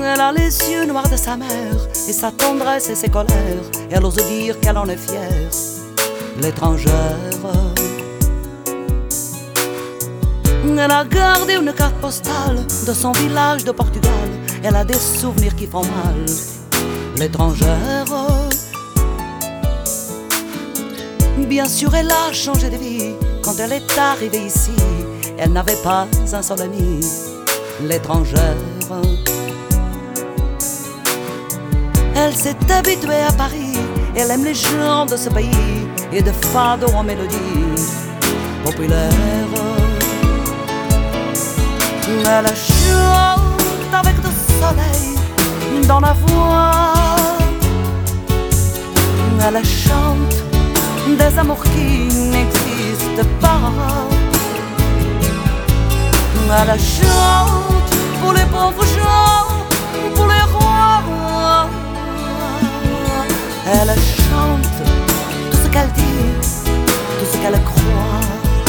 Elle a les yeux noirs de sa mère et sa tendresse et ses colères. Elle ose dire qu'elle en est fière, l'étrangère. Elle a gardé une carte postale de son village de Portugal. Elle a des souvenirs qui font mal, l'étrangère. Bien sûr elle a changé de vie quand elle est arrivée ici. Elle n'avait pas un seul ami, l'étrangère. Elle s'est habituée à Paris, elle aime les gens de ce pays et de fado en mélodie populaire. Elle chante avec du soleil dans la voix. Elle chante des amours qui n'existent pas. Elle chante pour les pauvres gens, pour les rois. Elle chante tout ce qu'elle dit, tout ce qu'elle croit.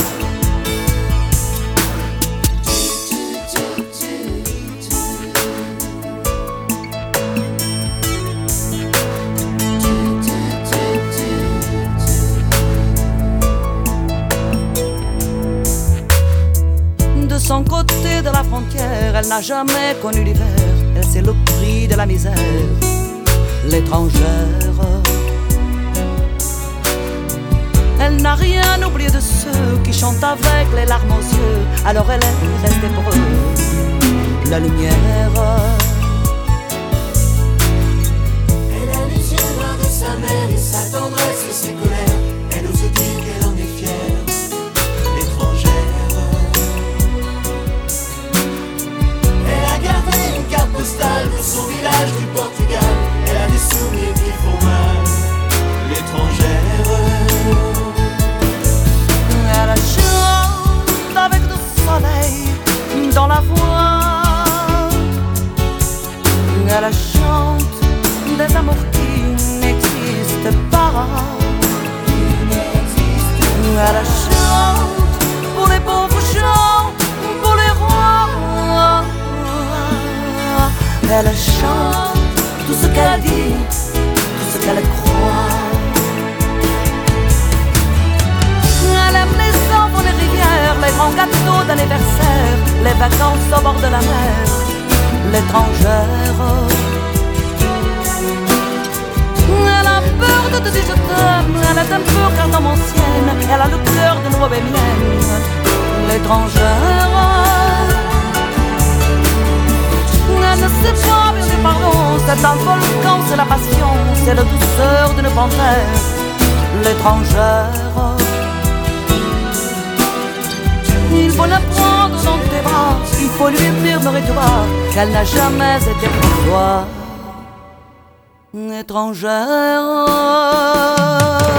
De son côté de la frontière, elle n'a jamais connu l'hiver. Elle sait le prix de la misère, l'étrangère. Elle n'a rien oublié de ceux qui chantent avec les larmes aux yeux. Alors elle est restée pour eux la lumière. Elle a les yeux noirs de sa mère et sa tendresse et ses colères. Elle ose dire qu'elle en est fière, l'étrangère. Elle a gardé une carte postale de son village du Portugal. Elle a des souvenirs qui font mal, l'étrangère. Elle chante avec du soleil dans la voix. Elle chante des amours qui n'existent pas. Elle chante pour les pauvres gens, pour les rois. Elle chante tout ce qu'elle dit, tout ce qu'elle croit. Elle aime les enfants, les rivières, les grands gâteaux d'anniversaire, les vacances au bord de la mer, l'étrangère. Elle a peur de te dire je t'aime, elle est un peu cardomancienne, elle a le cœur d'une bohémienne, l'étrangère. Elle ne sait pas bien du pardon, c'est un volcan, c'est la passion, c'est la douceur d'une panthère, l'étrangère. Il faut la prendre dans tes bras, il faut lui murmurer tout bas qu'elle n'a jamais été pour toi étrangère.